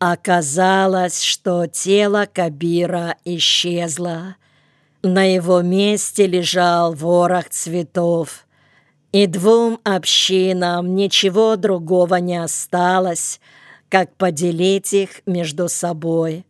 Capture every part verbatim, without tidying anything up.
Оказалось, что тело Кабира исчезло. На его месте лежал ворох цветов, и двум общинам ничего другого не осталось, как поделить их между собой.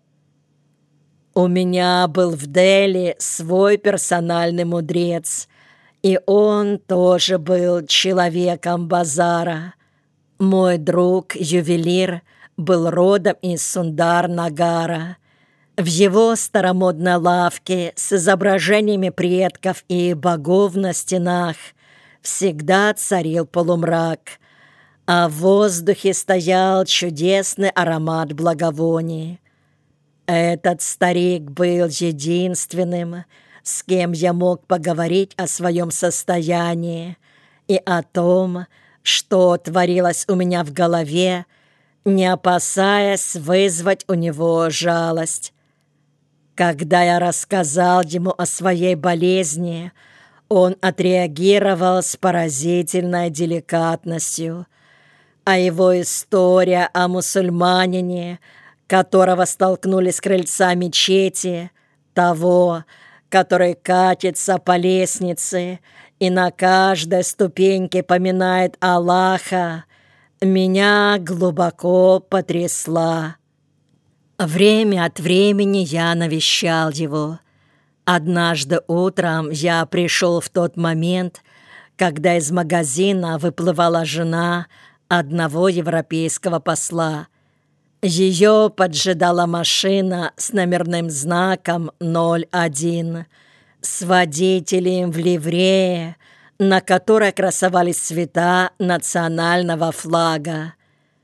У меня был в Дели свой персональный мудрец, и он тоже был человеком базара. Мой друг-ювелир был родом из Сундар-Нагара. В его старомодной лавке с изображениями предков и богов на стенах всегда царил полумрак, а в воздухе стоял чудесный аромат благовоний. Этот старик был единственным, с кем я мог поговорить о своем состоянии и о том, что творилось у меня в голове, не опасаясь вызвать у него жалость. Когда я рассказал ему о своей болезни, он отреагировал с поразительной деликатностью, а его история о мусульманине, которого столкнули с крыльца мечети, того, который катится по лестнице и на каждой ступеньке поминает Аллаха, меня глубоко потрясла. Время от времени я навещал его. Однажды утром я пришел в тот момент, когда из магазина выплывала жена одного европейского посла. Ее поджидала машина с номерным знаком ноль один, с водителем в ливрее, на которой красовались цвета национального флага.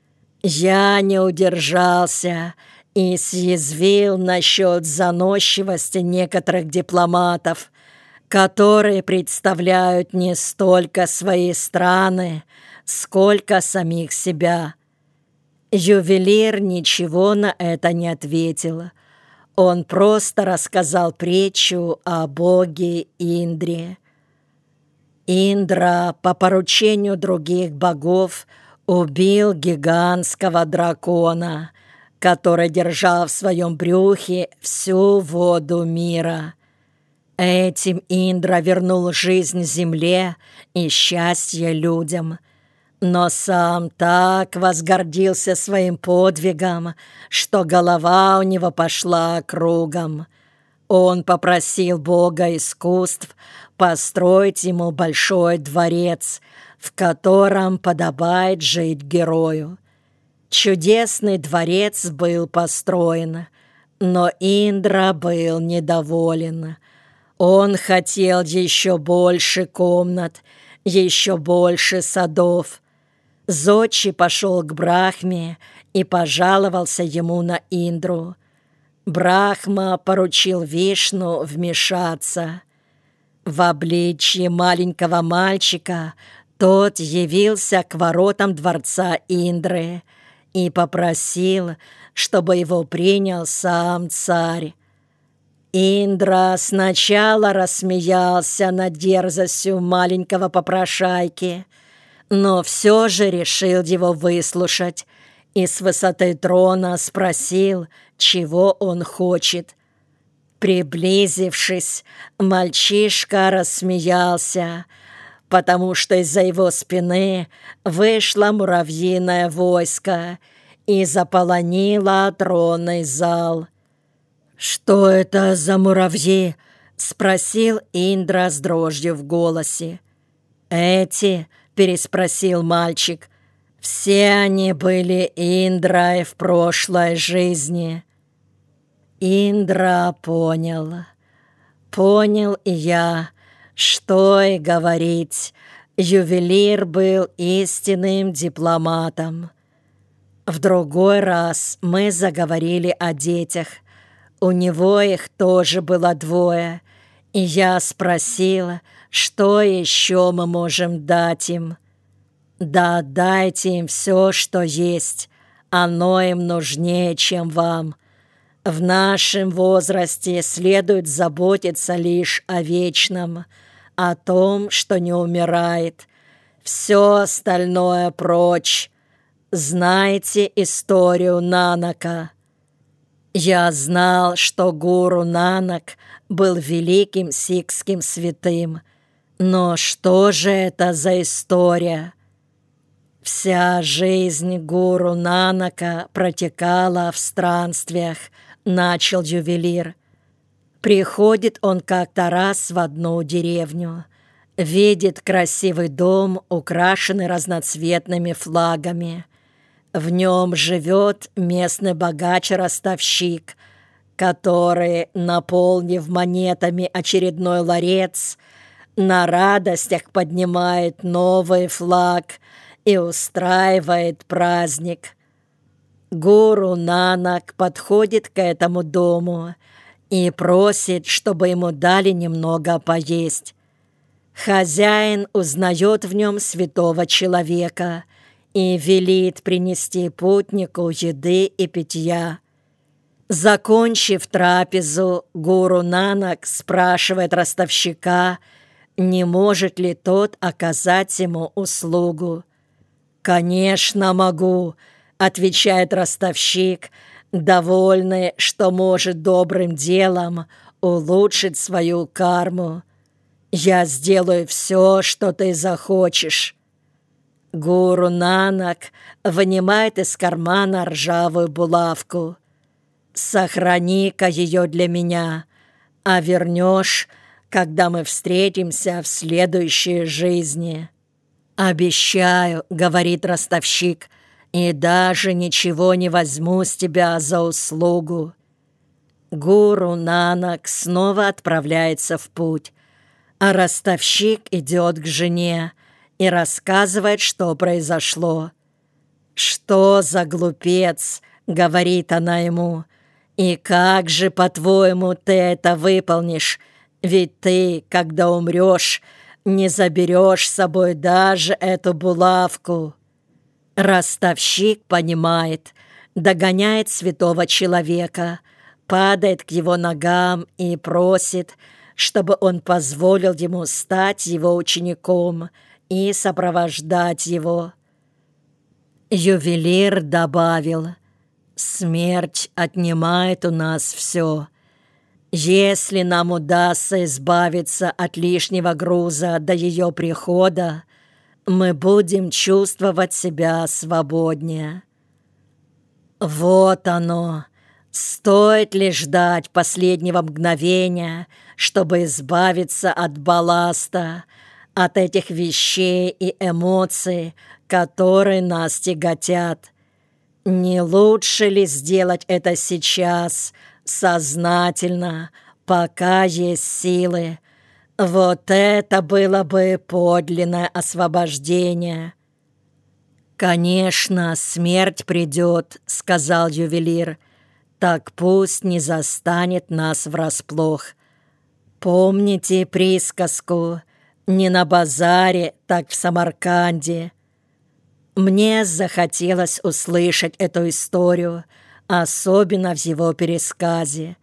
Я не удержался и съязвил насчет заносчивости некоторых дипломатов, которые представляют не столько свои страны, сколько самих себя. Ювелир ничего на это не ответил. Он просто рассказал притчу о боге Индре. Индра по поручению других богов убил гигантского дракона, который держал в своем брюхе всю воду мира. Этим Индра вернул жизнь земле и счастье людям. Но сам так возгордился своим подвигом, что голова у него пошла кругом. Он попросил бога искусств построить ему большой дворец, в котором подобает жить герою. Чудесный дворец был построен, но Индра был недоволен. Он хотел еще больше комнат, еще больше садов. Зодчий пошел к Брахме и пожаловался ему на Индру. Брахма поручил Вишну вмешаться. В обличье маленького мальчика тот явился к воротам дворца Индры и попросил, чтобы его принял сам царь. Индра сначала рассмеялся над дерзостью маленького попрошайки, но все же решил его выслушать и с высоты трона спросил, чего он хочет. Приблизившись, мальчишка рассмеялся, потому что из-за его спины вышло муравьиное войско и заполонило тронный зал. «Что это за муравьи?» — спросил Индра с дрожью в голосе. «Эти?» — переспросил мальчик. «Все они были Индрой в прошлой жизни». Индра понял. Понял и я, что и говорить. Ювелир был истинным дипломатом. В другой раз мы заговорили о детях. У него их тоже было двое, и я спросила, что еще мы можем дать им. Да дайте им все, что есть, оно им нужнее, чем вам. В нашем возрасте следует заботиться лишь о вечном, о том, что не умирает. Все остальное прочь. знаете историю Нанака? Я знал, что гуру Нанак был великим сикхским святым, но что же это за история? Вся жизнь гуру Нанака протекала в странствиях, начал ювелир. Приходит он как-то раз в одну деревню, видит красивый дом, украшенный разноцветными флагами. В нем живет местный богач-ростовщик, который, наполнив монетами очередной ларец, на радостях поднимает новый флаг и устраивает праздник. Гуру Нанак подходит к этому дому и просит, чтобы ему дали немного поесть. Хозяин узнает в нем святого человека и велит принести путнику еды и питья. Закончив трапезу, гуру Нанак спрашивает ростовщика, не может ли тот оказать ему услугу. «Конечно могу», — отвечает ростовщик, довольный, что может добрым делом улучшить свою карму. «Я сделаю все, что ты захочешь». Гуру Нанак вынимает из кармана ржавую булавку. «Сохрани-ка ее для меня, а вернешь, когда мы встретимся в следующей жизни». «Обещаю», — говорит ростовщик, — «и даже ничего не возьму с тебя за услугу». Гуру Нанак снова отправляется в путь, а ростовщик идет к жене и рассказывает, что произошло. «Что за глупец?» — говорит она ему. «И как же, по-твоему, ты это выполнишь? Ведь ты, когда умрешь, не заберешь с собой даже эту булавку». Ростовщик понимает, догоняет святого человека, падает к его ногам и просит, чтобы он позволил ему стать его учеником и сопровождать его. Ювелир добавил: «Смерть отнимает у нас все. Если нам удастся избавиться от лишнего груза до ее прихода, мы будем чувствовать себя свободнее». Вот оно. Стоит ли ждать последнего мгновения, чтобы избавиться от балласта, от этих вещей и эмоций, которые нас тяготят? Не лучше ли сделать это сейчас, сознательно, пока есть силы? Вот это было бы подлинное освобождение. «Конечно, смерть придет», — сказал ювелир. «Так пусть не застанет нас врасплох. Помните присказку «не на базаре, так в Самарканде»?» Мне захотелось услышать эту историю, особенно в его пересказе.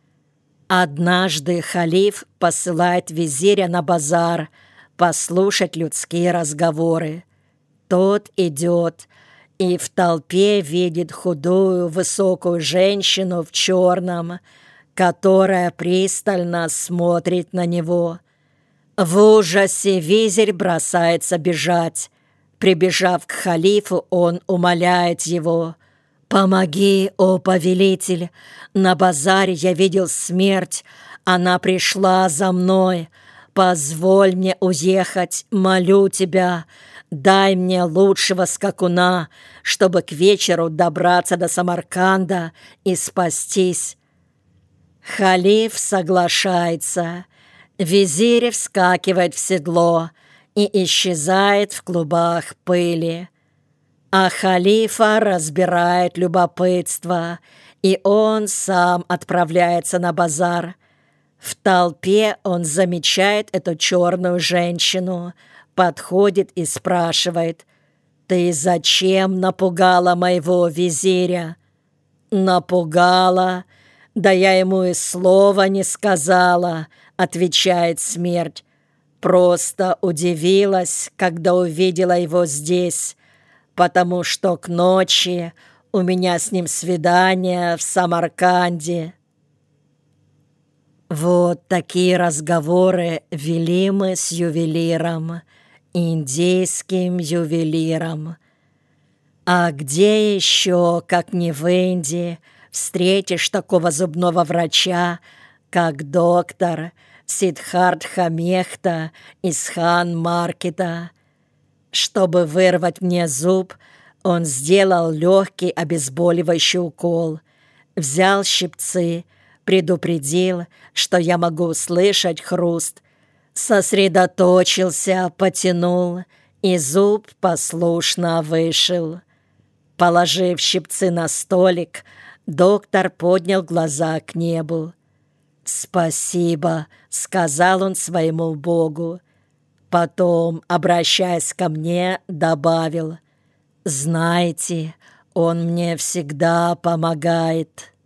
Однажды халиф посылает визиря на базар послушать людские разговоры. Тот идет и в толпе видит худую высокую женщину в черном, которая пристально смотрит на него. В ужасе визирь бросается бежать. Прибежав к халифу, он умоляет его: «Помоги, о повелитель! На базаре я видел смерть, она пришла за мной. Позволь мне уехать, молю тебя, дай мне лучшего скакуна, чтобы к вечеру добраться до Самарканда и спастись». Халиф соглашается. Визирь вскакивает в седло и исчезает в клубах пыли. А халифа разбирает любопытство, и он сам отправляется на базар. В толпе он замечает эту черную женщину, подходит и спрашивает: «Ты зачем напугала моего визиря?» «Напугала? Да я ему и слова не сказала», — отвечает смерть. «Просто удивилась, когда увидела его здесь. потому что к ночи у меня с ним свидание в Самарканде». Вот такие разговоры вели мы с ювелиром, индийским ювелиром. А где еще, как не в Индии, встретишь такого зубного врача, как доктор Сиддхартха Мехта из Хан-Маркета? Чтобы вырвать мне зуб, он сделал легкий обезболивающий укол, взял щипцы, предупредил, что я могу услышать хруст, сосредоточился, потянул, и зуб послушно вышел. Положив щипцы на столик, доктор поднял глаза к небу. «Спасибо», — сказал он своему Богу. Потом, обращаясь ко мне, добавил: «Знаете, он мне всегда помогает».